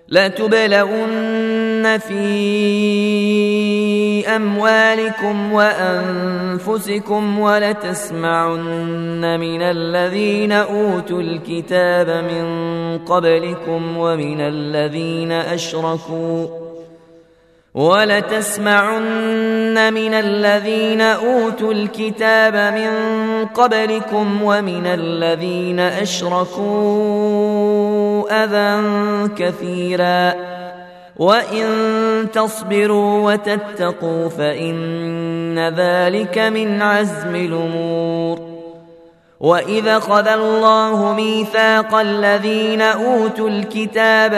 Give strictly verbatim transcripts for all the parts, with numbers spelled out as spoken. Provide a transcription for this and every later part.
لتبلون في أموالكم وأنفسكم ولتسمعن من الذين أوتوا الكتاب من قبلكم ومن الذين أشركوا ولتسمعن من الذين أوتوا الكتاب من قبلكم ومن الذين أشركوا أذى كثيرا وإن تصبروا وتتقوا فإن ذلك من عزم الأمور. وإذا خذ الله ميثاق الذين أوتوا الكتاب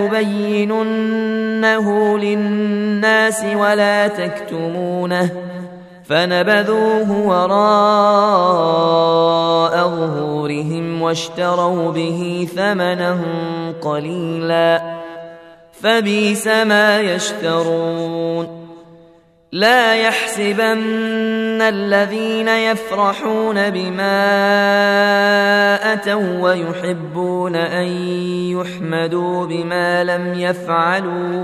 لتبيننه للناس ولا تكتمونه فنبذوه وراء ظهورهم واشتروا به ثمنا قليلا فبئس ما يشترون. لا يحسبن الذين يفرحون بما أتوا ويحبون أن يحمدوا بما لم يفعلوا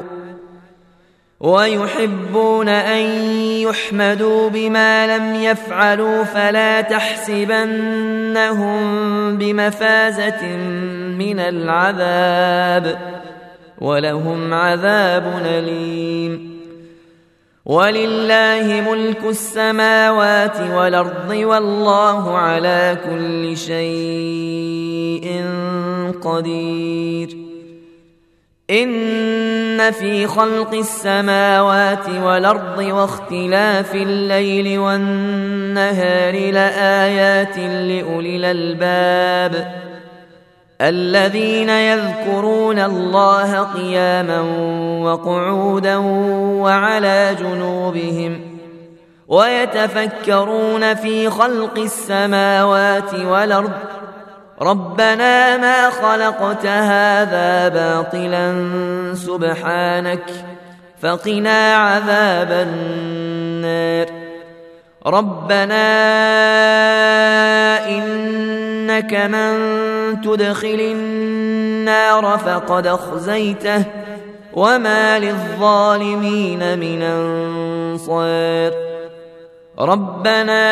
ويحبون أن يحمدوا بما لم يفعلوا فلا تحسبنهم بمفازة من العذاب ولهم عذاب أليم. ولله ملك السماوات والأرض والله على كل شيء قدير. إن في خلق السماوات والأرض واختلاف الليل والنهار لآيات لأولي الألباب الذين يذكرون الله قياما وقعودا وعلى جنوبهم ويتفكرون في خلق السماوات والأرض ربنا ما خلقت هذا باطلا سبحانك فقنا عذاب النار. ربنا إنك من تدخل النار فقد أخزيته وما للظالمين من أنصار. ربنا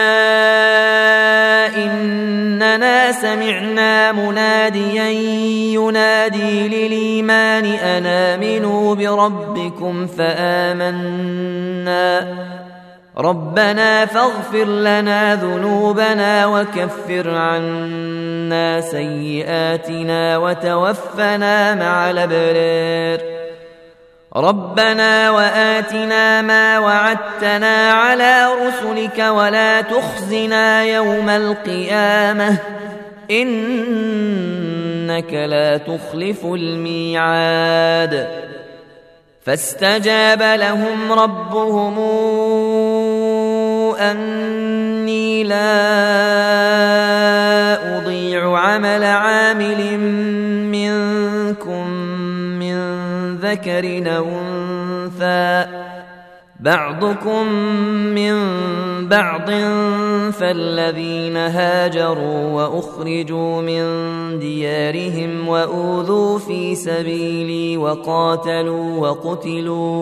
إننا سمعنا مناديا ينادي للإيمان أن آمنوا بربكم فآمنا ربنا فاغفر لنا ذنوبنا وكفر عنا سيئاتنا وتوفنا مع الأبرار. ربنا وآتنا ما وعدتنا على رسلك ولا تخزنا يوم القيامة إنك لا تخلف الميعاد. فاستجاب لهم ربهم أني لا أضيع عمل عامل منكم من ذكر أو أنثى بعضكم من بعض فالذين هاجروا وأخرجوا من ديارهم وأوذوا في سبيلي وقاتلوا وقتلوا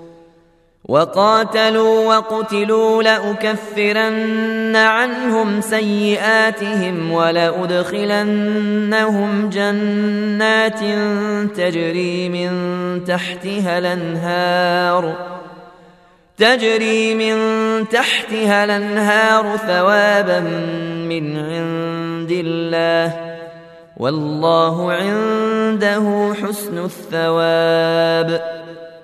وقاتلوا وقتلوا لأكفرن عنهم سيئاتهم ولأدخلنهم جنات تجري من تحتها الأنهار تجري من تحتها الأنهار ثوابا من عند الله والله عنده حسن الثواب.